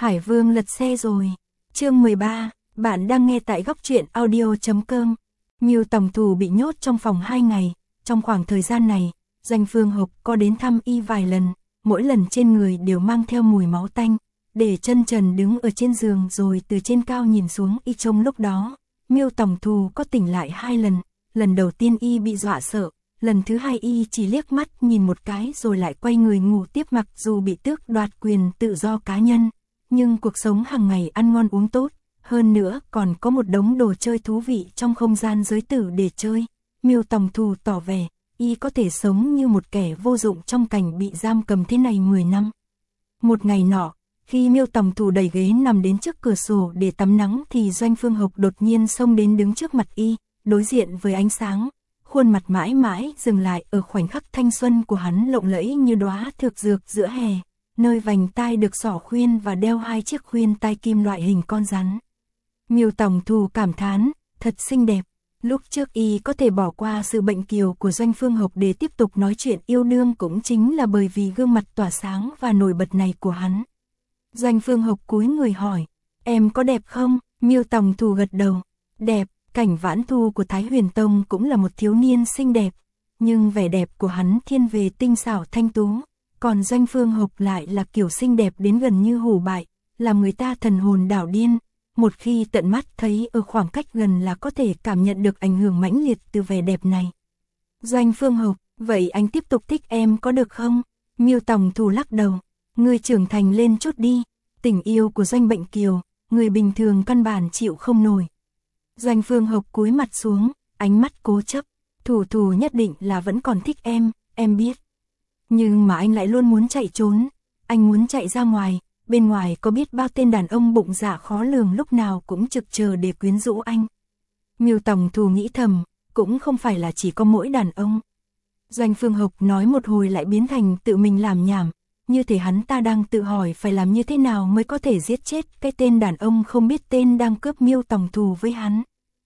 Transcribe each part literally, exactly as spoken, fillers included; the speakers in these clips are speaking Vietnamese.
Hải Vương lật xe rồi. Chương mười ba, bạn đang nghe tại góc truyện audio chấm com. Mưu Tòng Thù bị nhốt trong phòng hai ngày, trong khoảng thời gian này, Doanh Phương Hộc có đến thăm y vài lần, mỗi lần trên người đều mang theo mùi máu tanh, để chân trần đứng ở trên giường rồi từ trên cao nhìn xuống y. Trong lúc đó, Mưu Tòng Thù có tỉnh lại hai lần, lần đầu tiên y bị dọa sợ, lần thứ hai y chỉ liếc mắt nhìn một cái rồi lại quay người ngủ tiếp. Mặc dù bị tước đoạt quyền tự do cá nhân, nhưng cuộc sống hàng ngày ăn ngon uống tốt, hơn nữa còn có một đống đồ chơi thú vị trong không gian giới tử để chơi. Mưu Tòng Thù tỏ vẻ, y có thể sống như một kẻ vô dụng trong cảnh bị giam cầm thế này mười năm. Một ngày nọ, khi Mưu Tòng Thù đẩy ghế nằm đến trước cửa sổ để tắm nắng thì Doanh Phương Hộc đột nhiên xông đến đứng trước mặt y, đối diện với ánh sáng. Khuôn mặt mãi mãi dừng lại ở khoảnh khắc thanh xuân của hắn lộng lẫy như đóa thược dược giữa hè, nơi vành tai được xỏ khuyên và đeo hai chiếc khuyên tai kim loại hình con rắn. Mưu Tòng Thù cảm thán, thật xinh đẹp. Lúc trước y có thể bỏ qua sự bệnh kiều của Doanh Phương Hộc để tiếp tục nói chuyện yêu đương cũng chính là bởi vì gương mặt tỏa sáng và nổi bật này của hắn. Doanh Phương Hộc cúi người hỏi, em có đẹp không? Mưu Tòng Thù gật đầu, đẹp. Cảnh Vãn Thu của Thái Huyền Tông cũng là một thiếu niên xinh đẹp, nhưng vẻ đẹp của hắn thiên về tinh xảo thanh tú, còn Doanh Phương Hộc lại là kiểu xinh đẹp đến gần như hủ bại, làm người ta thần hồn đảo điên. Một khi tận mắt thấy ở khoảng cách gần là có thể cảm nhận được ảnh hưởng mãnh liệt từ vẻ đẹp này. Doanh Phương Hộc, vậy anh tiếp tục thích em có được không? Mưu Tòng Thù lắc đầu, người trưởng thành lên chút đi, tình yêu của Doanh Bệnh Kiều, người bình thường căn bản chịu không nổi. Doanh Phương Hộc cúi mặt xuống, ánh mắt cố chấp, Thù Thù nhất định là vẫn còn thích em, em biết. Nhưng mà anh lại luôn muốn chạy trốn, anh muốn chạy ra ngoài, bên ngoài có biết bao tên đàn ông bụng dạ khó lường lúc nào cũng trực chờ để quyến rũ anh. Mưu Tòng Thù nghĩ thầm, cũng không phải là chỉ có mỗi đàn ông. Doanh Phương Hộc nói một hồi lại biến thành tự mình làm nhảm, như thể hắn ta đang tự hỏi phải làm như thế nào mới có thể giết chết cái tên đàn ông không biết tên đang cướp Mưu Tòng Thù với hắn.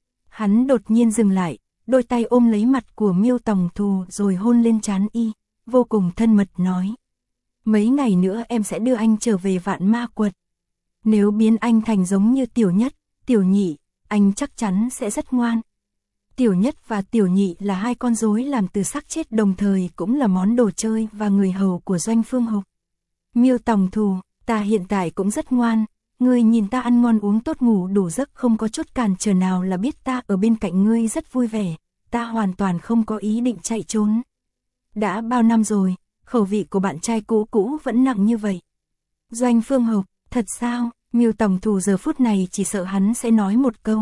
Hắn đột nhiên dừng lại, đôi tay ôm lấy mặt của Mưu Tòng Thù rồi hôn lên trán y, vô cùng thân mật nói. Mấy ngày nữa em sẽ đưa anh trở về Vạn Ma Quật. Nếu biến anh thành giống như Tiểu Nhất, Tiểu Nhị, anh chắc chắn sẽ rất ngoan. Tiểu Nhất và Tiểu Nhị là hai con rối làm từ xác chết, đồng thời cũng là món đồ chơi và người hầu của Doanh Phương Hộc. Mưu Tòng Thù, ta hiện tại cũng rất ngoan, ngươi nhìn ta ăn ngon uống tốt ngủ đủ giấc không có chút cản trở nào là biết ta ở bên cạnh ngươi rất vui vẻ, ta hoàn toàn không có ý định chạy trốn. Đã bao năm rồi, khẩu vị của bạn trai cũ cũ vẫn nặng như vậy. Doanh Phương Hộc, thật sao? Mưu Tòng Thù giờ phút này chỉ sợ hắn sẽ nói một câu.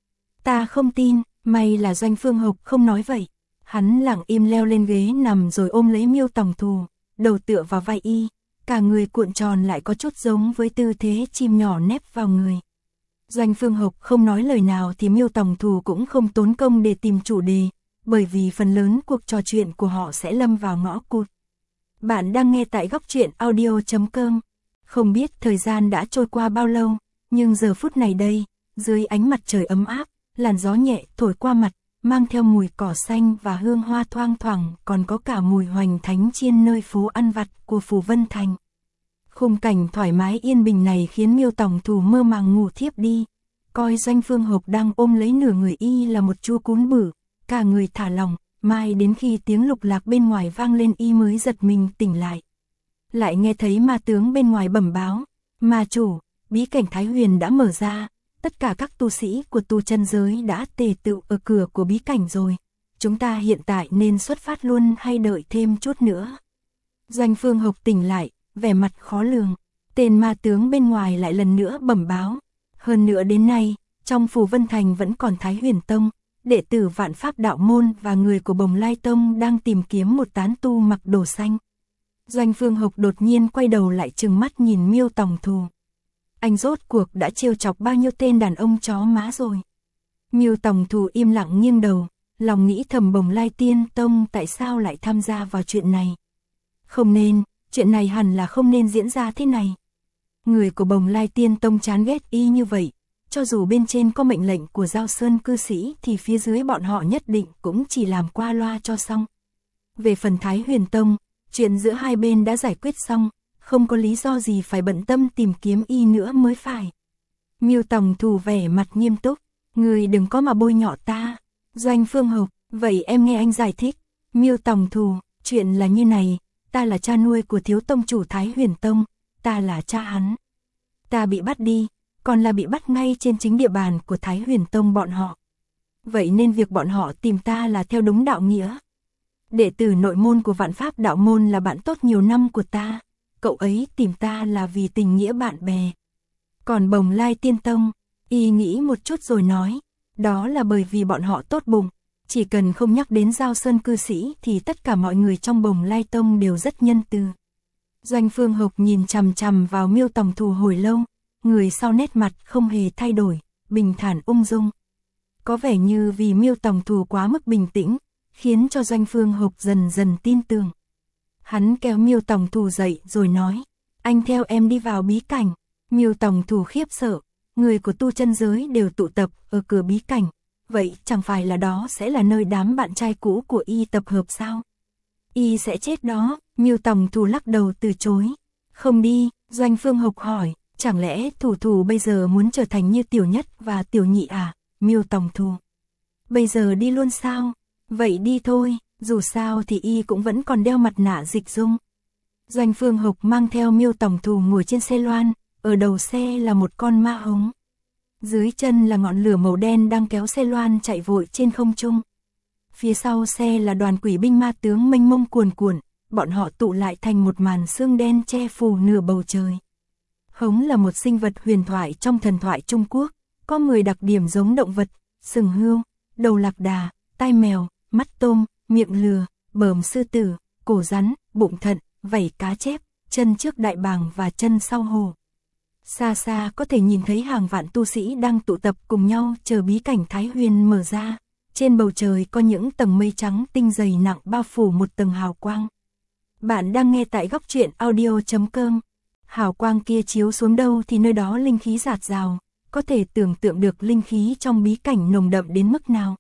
Ta không tin, may là Doanh Phương Hộc không nói vậy. Hắn lặng im leo lên ghế nằm rồi ôm lấy Mưu Tòng Thù, đầu tựa vào vai y, cả người cuộn tròn lại có chút giống với tư thế chim nhỏ nép vào người. Doanh Phương Hộc không nói lời nào thì Mưu Tòng Thù cũng không tốn công để tìm chủ đề, bởi vì phần lớn cuộc trò chuyện của họ sẽ lâm vào ngõ cụt. Bạn đang nghe tại góc truyện audio chấm com. Không biết thời gian đã trôi qua bao lâu, nhưng giờ phút này đây, dưới ánh mặt trời ấm áp, làn gió nhẹ thổi qua mặt, mang theo mùi cỏ xanh và hương hoa thoang thoảng, còn có cả mùi hoành thánh chiên nơi phố ăn vặt của Phù Vân Thành. Khung cảnh thoải mái yên bình này khiến Mưu Tòng Thù mơ màng ngủ thiếp đi, coi Doanh Phương Hộc đang ôm lấy nửa người y là một chua cún bự, cả người thả lỏng, mai đến khi tiếng lục lạc bên ngoài vang lên y mới giật mình tỉnh lại. Lại nghe thấy ma tướng bên ngoài bẩm báo, ma chủ, bí cảnh Thái Huyền đã mở ra, tất cả các tu sĩ của tu chân giới đã tề tựu ở cửa của bí cảnh rồi, chúng ta hiện tại nên xuất phát luôn hay đợi thêm chút nữa? Doanh Phương Hộc tỉnh lại, vẻ mặt khó lường, tên ma tướng bên ngoài lại lần nữa bẩm báo, hơn nữa đến nay, trong Phù Vân Thành vẫn còn Thái Huyền Tông, đệ tử Vạn Pháp Đạo Môn và người của Bồng Lai Tông đang tìm kiếm một tán tu mặc đồ xanh. Doanh Phương Hộc đột nhiên quay đầu lại trừng mắt nhìn Mưu Tòng Thù. Anh rốt cuộc đã trêu chọc bao nhiêu tên đàn ông chó má rồi? Mưu Tòng Thù im lặng nghiêng đầu, lòng nghĩ thầm Bồng Lai Tiên Tông tại sao lại tham gia vào chuyện này? Không nên, chuyện này hẳn là không nên diễn ra thế này. Người của Bồng Lai Tiên Tông chán ghét y như vậy, cho dù bên trên có mệnh lệnh của Giao Sơn cư sĩ thì phía dưới bọn họ nhất định cũng chỉ làm qua loa cho xong. Về phần Thái Huyền Tông, chuyện giữa hai bên đã giải quyết xong, không có lý do gì phải bận tâm tìm kiếm y nữa mới phải. Miêu Tòng Thù vẻ mặt nghiêm túc, người đừng có mà bôi nhọ ta. Doanh Phương Hộc, vậy em nghe anh giải thích. Miêu Tòng Thù, chuyện là như này, ta là cha nuôi của thiếu tông chủ Thái Huyền Tông, ta là cha hắn. Ta bị bắt đi, còn là bị bắt ngay trên chính địa bàn của Thái Huyền Tông bọn họ. Vậy nên việc bọn họ tìm ta là theo đúng đạo nghĩa. Đệ tử nội môn của Vạn Pháp đạo môn là bạn tốt nhiều năm của ta, cậu ấy tìm ta là vì tình nghĩa bạn bè. Còn Bồng Lai Tiên Tông, y nghĩ một chút rồi nói, đó là bởi vì bọn họ tốt bụng, chỉ cần không nhắc đến Giao Sơn cư sĩ thì tất cả mọi người trong Bồng Lai Tông đều rất nhân từ. Doanh Phương Hộc nhìn chằm chằm vào Miêu Tòng Thù hồi lâu, người sau nét mặt không hề thay đổi, bình thản ung dung. Có vẻ như vì Miêu Tòng Thù quá mức bình tĩnh, khiến cho Doanh Phương Hộc dần dần tin tưởng. Hắn kéo Miêu Tòng Thù dậy rồi nói, anh theo em đi vào bí cảnh. Miêu Tòng Thù khiếp sợ, người của tu chân giới đều tụ tập ở cửa bí cảnh, vậy chẳng phải là đó sẽ là nơi đám bạn trai cũ của y tập hợp sao? Y sẽ chết đó. Miêu Tòng Thù lắc đầu từ chối. Không đi. Doanh Phương Hộc hỏi, chẳng lẽ Thù Thù bây giờ muốn trở thành như Tiểu Nhất và Tiểu Nhị à? Miêu Tòng Thù, bây giờ đi luôn sao? Vậy đi thôi, dù sao thì y cũng vẫn còn đeo mặt nạ dịch dung. Doanh Phương Hộc mang theo Miêu Tòng Thù ngồi trên xe loan, ở đầu xe là một con ma hống. Dưới chân là ngọn lửa màu đen đang kéo xe loan chạy vội trên không trung. Phía sau xe là đoàn quỷ binh ma tướng mênh mông cuồn cuộn, bọn họ tụ lại thành một màn sương đen che phủ nửa bầu trời. Hống là một sinh vật huyền thoại trong thần thoại Trung Quốc, có mười đặc điểm giống động vật, sừng hươu, đầu lạc đà, tai mèo, mắt tôm, miệng lừa, bờm sư tử, cổ rắn, bụng thận, vảy cá chép, chân trước đại bàng và chân sau hổ. Xa xa có thể nhìn thấy hàng vạn tu sĩ đang tụ tập cùng nhau chờ bí cảnh Thái Huyền mở ra. Trên bầu trời có những tầng mây trắng tinh dày nặng bao phủ một tầng hào quang. Bạn đang nghe tại góc truyện audio chấm com. Hào quang kia chiếu xuống đâu thì nơi đó linh khí rạt rào, có thể tưởng tượng được linh khí trong bí cảnh nồng đậm đến mức nào.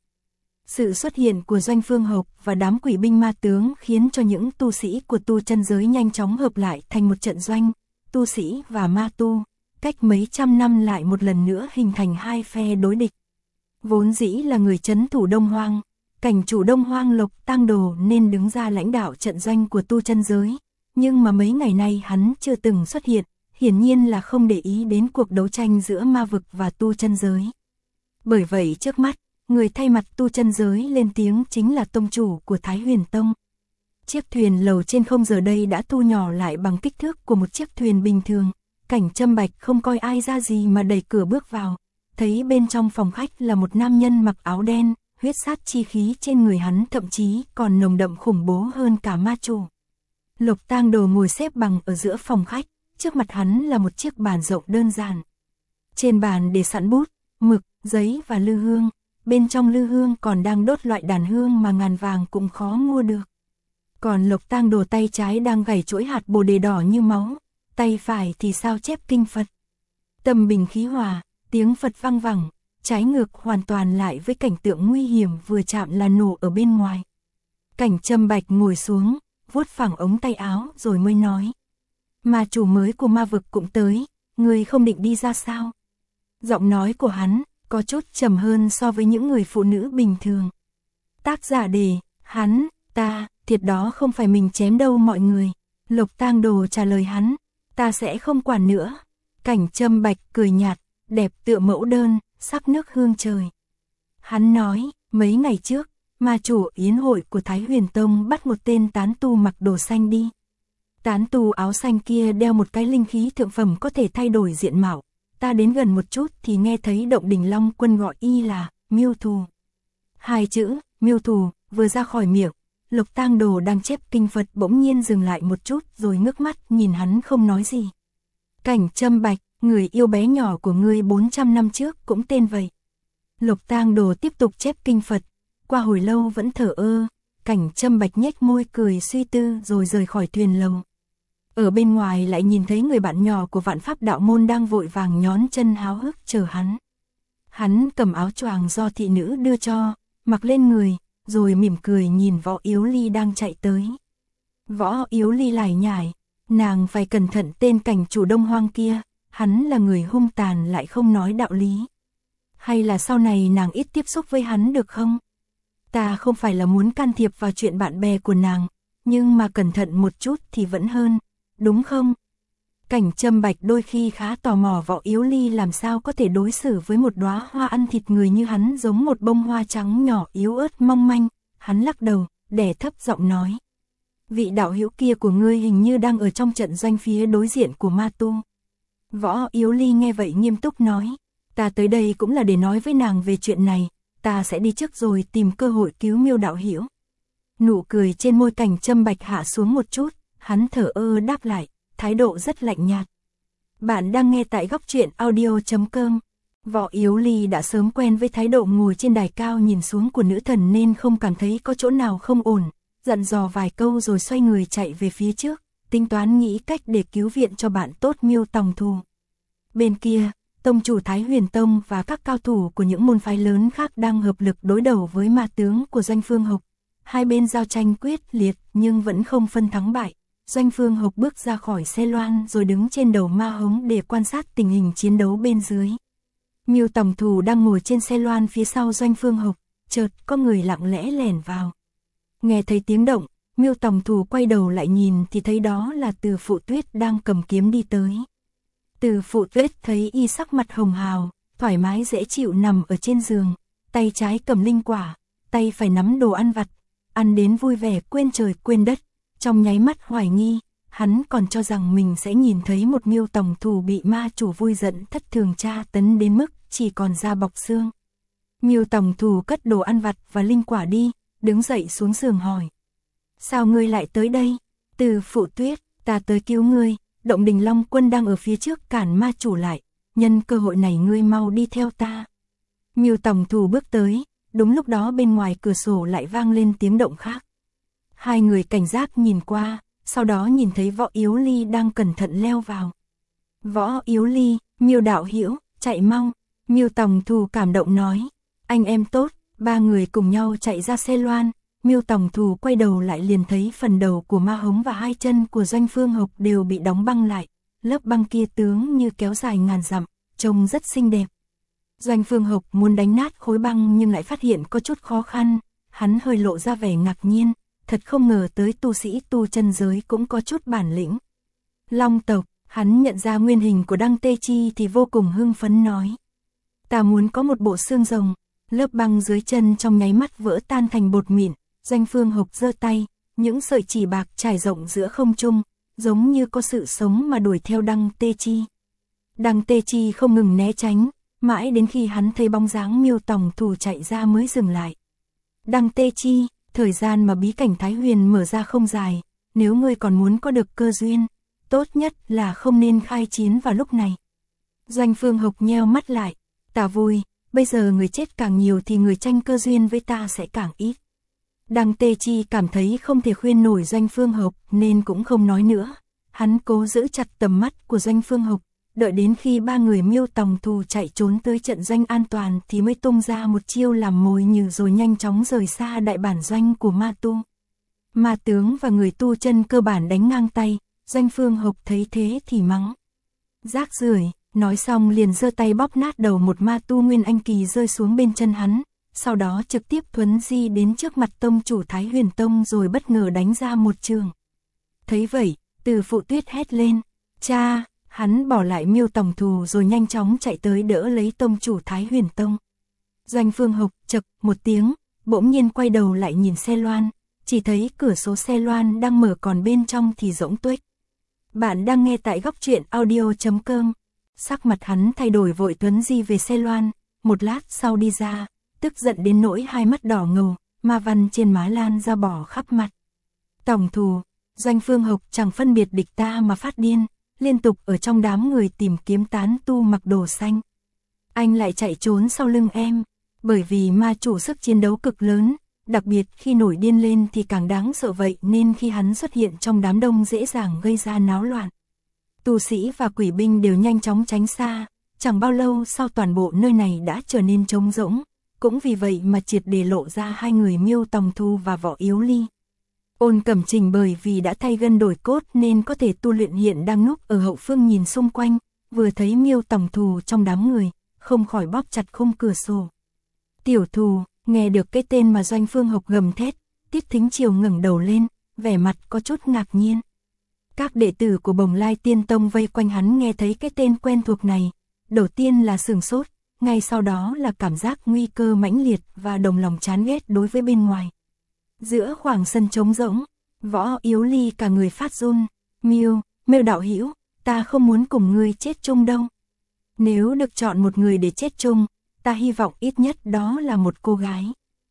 Sự xuất hiện của Doanh Phương Hộc và đám quỷ binh ma tướng khiến cho những tu sĩ của tu chân giới nhanh chóng hợp lại thành một trận doanh, tu sĩ và ma tu, cách mấy trăm năm lại một lần nữa hình thành hai phe đối địch. Vốn dĩ là người trấn thủ Đông Hoang, cảnh chủ Đông Hoang Lộc Tang Đồ nên đứng ra lãnh đạo trận doanh của tu chân giới, nhưng mà mấy ngày nay hắn chưa từng xuất hiện, hiển nhiên là không để ý đến cuộc đấu tranh giữa ma vực và tu chân giới. Bởi vậy trước mắt, người thay mặt tu chân giới lên tiếng chính là tông chủ của Thái Huyền Tông. Chiếc thuyền lầu trên không giờ đây đã thu nhỏ lại bằng kích thước của một chiếc thuyền bình thường. Cảnh Trâm Bạch không coi ai ra gì mà đẩy cửa bước vào, thấy bên trong phòng khách là một nam nhân mặc áo đen, huyết sát chi khí trên người hắn thậm chí còn nồng đậm khủng bố hơn cả ma chủ. Lộc Tang Đồ ngồi xếp bằng ở giữa phòng khách, trước mặt hắn là một chiếc bàn rộng đơn giản. Trên bàn để sẵn bút, mực, giấy và lư hương, bên trong lư hương còn đang đốt loại đàn hương mà ngàn vàng cũng khó mua được. Còn Lộc Tang Đồ tay trái đang gảy chuỗi hạt bồ đề đỏ như máu, tay phải thì sao chép kinh Phật. Tâm bình khí hòa, tiếng Phật vang vẳng, trái ngược hoàn toàn lại với cảnh tượng nguy hiểm vừa chạm là nổ ở bên ngoài. Cảnh Trâm Bạch ngồi xuống, vuốt phẳng ống tay áo rồi mới nói. Ma chủ mới của ma vực cũng tới, người không định đi ra sao? Giọng nói của hắn có chút trầm hơn so với những người phụ nữ bình thường. Tác giả đề, hắn, ta, thiệt đó không phải mình chém đâu mọi người. Lộc Tang Đồ trả lời hắn, ta sẽ không quản nữa. Cảnh Trâm Bạch cười nhạt, đẹp tựa mẫu đơn, sắc nước hương trời. Hắn nói, mấy ngày trước, ma chủ yến hội của Thái Huyền Tông bắt một tên tán tu mặc đồ xanh đi. Tán tu áo xanh kia đeo một cái linh khí thượng phẩm có thể thay đổi diện mạo. Ta đến gần một chút thì nghe thấy Động Đình Long Quân gọi y là Miêu Thù. Hai chữ Miêu Thù vừa ra khỏi miệng, Lộc Tang Đồ đang chép kinh Phật bỗng nhiên dừng lại một chút rồi ngước mắt nhìn hắn không nói gì. Cảnh Trâm Bạch, người yêu bé nhỏ của ngươi bốn trăm năm trước cũng tên vậy. Lộc Tang Đồ tiếp tục chép kinh Phật, qua hồi lâu vẫn thở ơ. Cảnh Trâm Bạch nhếch môi cười suy tư rồi rời khỏi thuyền lầu. Ở bên ngoài lại nhìn thấy người bạn nhỏ của Vạn Pháp đạo môn đang vội vàng nhón chân háo hức chờ hắn. Hắn cầm áo choàng do thị nữ đưa cho, mặc lên người, rồi mỉm cười nhìn Võ Yếu Ly đang chạy tới. Võ Yếu Ly lải nhải, Nàng phải cẩn thận tên cảnh chủ Đông Hoang kia, hắn là người hung tàn lại không nói đạo lý. Hay là sau này nàng ít tiếp xúc với hắn được không? Ta không phải là muốn can thiệp vào chuyện bạn bè của nàng, nhưng mà cẩn thận một chút thì vẫn hơn, đúng không? Cảnh Trâm Bạch đôi khi khá tò mò Võ Yếu Ly làm sao có thể đối xử với một đóa hoa ăn thịt người như hắn giống một bông hoa trắng nhỏ yếu ớt mong manh. Hắn lắc đầu, đè thấp giọng nói. Vị đạo hữu kia của ngươi hình như đang ở trong trận doanh phía đối diện của ma tu. Võ Yếu Ly nghe vậy nghiêm túc nói. Ta tới đây cũng là để nói với nàng về chuyện này, ta sẽ đi trước rồi tìm cơ hội cứu Miêu đạo hữu. Nụ cười trên môi Cảnh Trâm Bạch hạ xuống một chút, hắn thở ơ đáp lại, thái độ rất lạnh nhạt. Bạn đang nghe tại góc truyện audio chấm com. Võ Yếu Ly đã sớm quen với thái độ ngồi trên đài cao nhìn xuống của nữ thần nên không cảm thấy có chỗ nào không ổn, dặn dò vài câu rồi xoay người chạy về phía trước, tính toán nghĩ cách để cứu viện cho bạn tốt Miêu Tòng Thù. Bên kia, tông chủ Thái Huyền Tông và các cao thủ của những môn phái lớn khác đang hợp lực đối đầu với ma tướng của Doanh Phương Hộc. Hai bên giao tranh quyết liệt nhưng vẫn không phân thắng bại. Doanh Phương Hộc bước ra khỏi xe loan rồi đứng trên đầu ma hống để quan sát tình hình chiến đấu bên dưới. Miêu Tòng Thù đang ngồi trên xe loan phía sau Doanh Phương Hộc, chợt có người lặng lẽ lẻn vào. Nghe thấy tiếng động, Miêu Tòng Thù quay đầu lại nhìn thì thấy đó là Từ Phụ Tuyết đang cầm kiếm đi tới. Từ Phụ Tuyết thấy y sắc mặt hồng hào, thoải mái dễ chịu nằm ở trên giường, tay trái cầm linh quả, tay phải nắm đồ ăn vặt, ăn đến vui vẻ quên trời quên đất. Trong nháy mắt hoài nghi, hắn còn cho rằng mình sẽ nhìn thấy một Miêu Tòng Thù bị ma chủ vui giận thất thường tra tấn đến mức chỉ còn da bọc xương. Miêu Tòng Thù cất đồ ăn vặt và linh quả đi, đứng dậy xuống giường hỏi. Sao ngươi lại tới đây? Từ Phụ Tuyết, ta tới cứu ngươi, Động Đình Long Quân đang ở phía trước cản ma chủ lại, nhân cơ hội này ngươi mau đi theo ta. Miêu Tòng Thù bước tới, đúng lúc đó bên ngoài cửa sổ lại vang lên tiếng động khác. Hai người cảnh giác nhìn qua, sau đó nhìn thấy Võ Yếu Ly đang cẩn thận leo vào. Võ Yếu Ly, Miêu đạo hữu, chạy mau. Miêu Tòng Thù cảm động nói. Anh em tốt. Ba người cùng nhau chạy ra xe loan. Miêu Tòng Thù quay đầu lại liền thấy phần đầu của ma hống và hai chân của Doanh Phương Hộc đều bị đóng băng lại. Lớp băng kia tướng như kéo dài ngàn dặm, trông rất xinh đẹp. Doanh Phương Hộc muốn đánh nát khối băng nhưng lại phát hiện có chút khó khăn. Hắn hơi lộ ra vẻ ngạc nhiên. Thật không ngờ tới tu sĩ tu chân giới cũng có chút bản lĩnh. Long tộc, hắn nhận ra nguyên hình của Đăng Tê Chi thì vô cùng hưng phấn nói. Ta muốn có một bộ xương rồng. Lớp băng dưới chân trong nháy mắt vỡ tan thành bột mịn. Doanh Phương Hộc giơ tay, những sợi chỉ bạc trải rộng giữa không trung, giống như có sự sống mà đuổi theo Đăng Tê Chi. Đăng Tê Chi không ngừng né tránh, mãi đến khi hắn thấy bóng dáng Miêu Tòng Thù chạy ra mới dừng lại. Đăng Tê Chi, thời gian mà bí cảnh Thái Huyền mở ra không dài, nếu ngươi còn muốn có được cơ duyên, tốt nhất là không nên khai chiến vào lúc này. Doanh Phương Hộc nheo mắt lại, ta vui, bây giờ người chết càng nhiều thì người tranh cơ duyên với ta sẽ càng ít. Đăng Tê Chi cảm thấy không thể khuyên nổi Doanh Phương Hộc nên cũng không nói nữa. Hắn cố giữ chặt tầm mắt của Doanh Phương Hộc, đợi đến khi ba người Miêu Tòng Thù chạy trốn tới trận doanh an toàn thì mới tung ra một chiêu làm mồi nhử rồi nhanh chóng rời xa đại bản doanh của ma tu. Ma tướng và người tu chân cơ bản đánh ngang tay, Doanh Phương Hộc thấy thế thì mắng. Rác rưởi, nói xong liền giơ tay bóp nát đầu một ma tu Nguyên Anh Kỳ rơi xuống bên chân hắn, sau đó trực tiếp thuấn di đến trước mặt tông chủ Thái Huyền Tông rồi bất ngờ đánh ra một trường. Thấy vậy, Từ Phụ Tuyết hét lên, cha! Hắn bỏ lại Miêu Tòng Thù rồi nhanh chóng chạy tới đỡ lấy tông chủ Thái Huyền Tông. Doanh Phương Hộc chậc một tiếng, bỗng nhiên quay đầu lại nhìn xe loan, chỉ thấy cửa số xe loan đang mở còn bên trong thì rỗng tuếch. Bạn đang nghe tại góc truyện audio chấm com. Sắc mặt hắn thay đổi vội tuấn di về xe loan, một lát sau đi ra, tức giận đến nỗi hai mắt đỏ ngầu, ma văn trên má lan ra bỏ khắp mặt. Tòng Thù, Doanh Phương Hộc chẳng phân biệt địch ta mà phát điên, liên tục ở trong đám người tìm kiếm tán tu mặc đồ xanh. Anh lại chạy trốn sau lưng em, bởi vì ma chủ sức chiến đấu cực lớn, đặc biệt khi nổi điên lên thì càng đáng sợ vậy nên khi hắn xuất hiện trong đám đông dễ dàng gây ra náo loạn. Tu sĩ và quỷ binh đều nhanh chóng tránh xa, chẳng bao lâu sau toàn bộ nơi này đã trở nên trống rỗng, cũng vì vậy mà triệt để lộ ra hai người Miêu Tòng Thù và Võ Yếu Ly. Ôn Cẩm Trình bởi vì đã thay gân đổi cốt nên có thể tu luyện, hiện đang núp ở hậu phương nhìn xung quanh, vừa thấy Miêu Tòng Thù trong đám người, không khỏi bóp chặt khung cửa sổ. Tiểu Thù, nghe được cái tên mà Doanh Phương Hộc gầm thét, Tiết Thính Triều ngẩng đầu lên, vẻ mặt có chút ngạc nhiên. Các đệ tử của Bồng Lai Tiên Tông vây quanh hắn nghe thấy cái tên quen thuộc này, đầu tiên là sửng sốt, ngay sau đó là cảm giác nguy cơ mãnh liệt và đồng lòng chán ghét đối với bên ngoài. Giữa khoảng sân trống rỗng, Võ Yếu Ly cả người phát run, "Miêu, Miêu đạo hữu, ta không muốn cùng ngươi chết chung đâu. Nếu được chọn một người để chết chung, ta hy vọng ít nhất đó là một cô gái."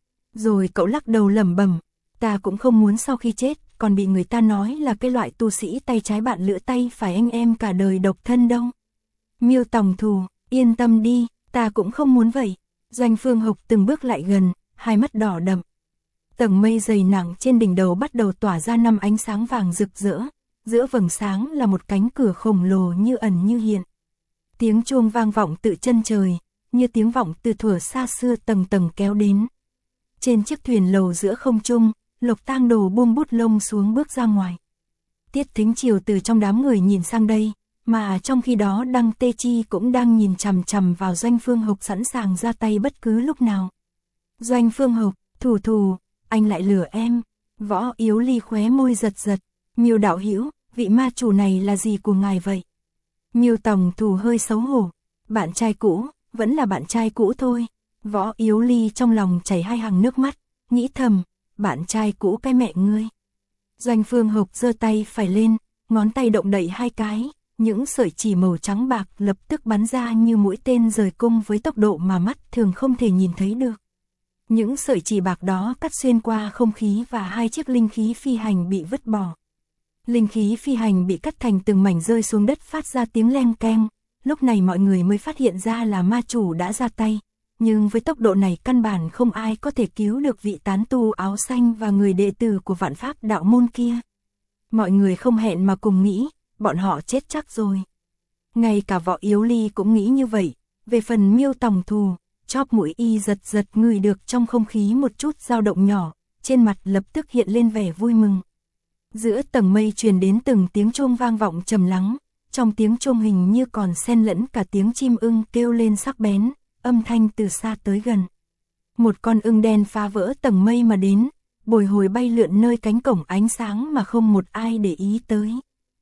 Rồi cậu lắc đầu lẩm bẩm, "Ta cũng không muốn sau khi chết còn bị người ta nói là cái loại tu sĩ tay trái bạn lựa tay phải anh em cả đời độc thân đâu." "Miêu Tòng Thù, yên tâm đi, ta cũng không muốn vậy." Doanh Phương Hộc từng bước lại gần, hai mắt đỏ đậm. Tầng mây dày nặng trên đỉnh đầu bắt đầu tỏa ra năm ánh sáng vàng rực rỡ, giữa vầng sáng là một cánh cửa khổng lồ như ẩn như hiện. Tiếng chuông vang vọng từ chân trời, như tiếng vọng từ thuở xa xưa tầng tầng kéo đến. Trên chiếc thuyền lầu giữa không trung, Lộc Tang Đồ buông bút lông xuống bước ra ngoài. Tiết Thính Triều từ trong đám người nhìn sang đây, mà trong khi đó Đăng Tê Chi cũng đang nhìn chằm chằm vào Doanh Phương Hộc sẵn sàng ra tay bất cứ lúc nào. "Doanh Phương Hộc, Thù Thù, anh lại lừa em." Võ Yếu Ly khóe môi giật giật, "Miêu đạo hữu, vị ma chủ này là gì của ngài vậy?" Miêu Tòng Thù hơi xấu hổ, "Bạn trai cũ, vẫn là bạn trai cũ thôi." Võ Yếu Ly trong lòng chảy hai hàng nước mắt, nghĩ thầm, "Bạn trai cũ cái mẹ ngươi." Doanh Phương Hộc giơ tay phải lên, ngón tay động đậy hai cái, những sợi chỉ màu trắng bạc lập tức bắn ra như mũi tên rời cung với tốc độ mà mắt thường không thể nhìn thấy được. Những sợi chỉ bạc đó cắt xuyên qua không khí và hai chiếc linh khí phi hành bị vứt bỏ. Linh khí phi hành bị cắt thành từng mảnh rơi xuống đất phát ra tiếng leng keng, lúc này mọi người mới phát hiện ra là ma chủ đã ra tay, nhưng với tốc độ này căn bản không ai có thể cứu được vị tán tu áo xanh và người đệ tử của Vạn Pháp đạo môn kia. Mọi người không hẹn mà cùng nghĩ, bọn họ chết chắc rồi. Ngay cả Võ Yếu Ly cũng nghĩ như vậy, về phần Miêu Tòng Thù, chóp mũi y giật giật ngửi được trong không khí một chút dao động nhỏ, trên mặt lập tức hiện lên vẻ vui mừng. Giữa tầng mây truyền đến từng tiếng chuông vang vọng trầm lắng, trong tiếng chuông hình như còn xen lẫn cả tiếng chim ưng kêu lên sắc bén, âm thanh từ xa tới gần. Một con ưng đen phá vỡ tầng mây mà đến, bồi hồi bay lượn nơi cánh cổng ánh sáng mà không một ai để ý tới.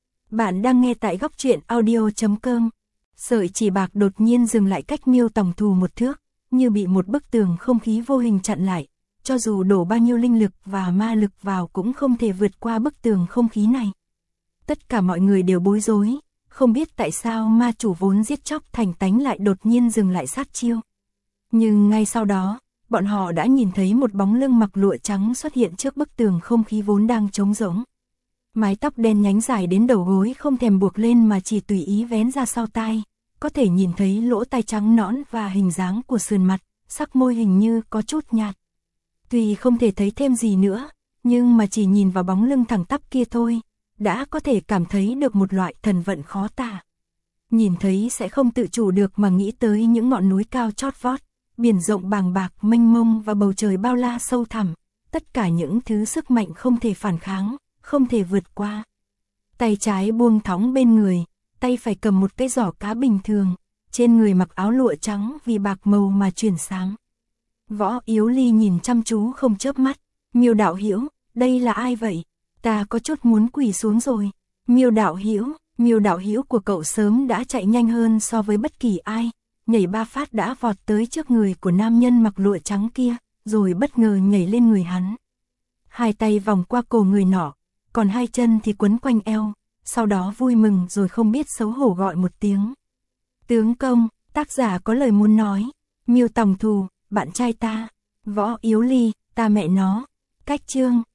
Bạn đang nghe tại góc truyện audio chấm com. Sợi chỉ bạc đột nhiên dừng lại cách Miêu Tòng Thù một thước, như bị một bức tường không khí vô hình chặn lại, cho dù đổ bao nhiêu linh lực và ma lực vào cũng không thể vượt qua bức tường không khí này. Tất cả mọi người đều bối rối, không biết tại sao ma chủ vốn giết chóc thành tánh lại đột nhiên dừng lại sát chiêu. Nhưng ngay sau đó, bọn họ đã nhìn thấy một bóng lưng mặc lụa trắng xuất hiện trước bức tường không khí vốn đang trống rỗng. Mái tóc đen nhánh dài đến đầu gối không thèm buộc lên mà chỉ tùy ý vén ra sau tai, có thể nhìn thấy lỗ tai trắng nõn và hình dáng của sườn mặt, sắc môi hình như có chút nhạt. Tuy không thể thấy thêm gì nữa, nhưng mà chỉ nhìn vào bóng lưng thẳng tắp kia thôi, đã có thể cảm thấy được một loại thần vận khó tả. Nhìn thấy sẽ không tự chủ được mà nghĩ tới những ngọn núi cao chót vót, biển rộng bàng bạc mênh mông và bầu trời bao la sâu thẳm, tất cả những thứ sức mạnh không thể phản kháng, không thể vượt qua. Tay trái buông thõng bên người, tay phải cầm một cái giỏ cá bình thường, trên người mặc áo lụa trắng vì bạc màu mà chuyển sáng. Võ Yếu Ly nhìn chăm chú không chớp mắt, "Miêu đạo hữu, đây là ai vậy? Ta có chút muốn quỳ xuống rồi." "Miêu đạo hữu." Miêu đạo hữu của cậu sớm đã chạy nhanh hơn so với bất kỳ ai, nhảy ba phát đã vọt tới trước người của nam nhân mặc lụa trắng kia, rồi bất ngờ nhảy lên người hắn. Hai tay vòng qua cổ người nọ, còn hai chân thì quấn quanh eo, sau đó vui mừng rồi không biết xấu hổ gọi một tiếng. "Tướng công." Tác giả có lời muốn nói, "Miêu Tòng Thù, bạn trai ta." Võ Yếu Ly, "Ta mẹ nó." Cách chương